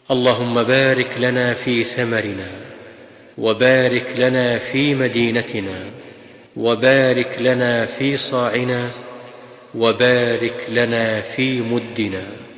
اللهم بارك لنا في ثمرنا، وبارك لنا في مدينتنا، وبارك لنا في صاعنا، وبارك لنا في مدنا.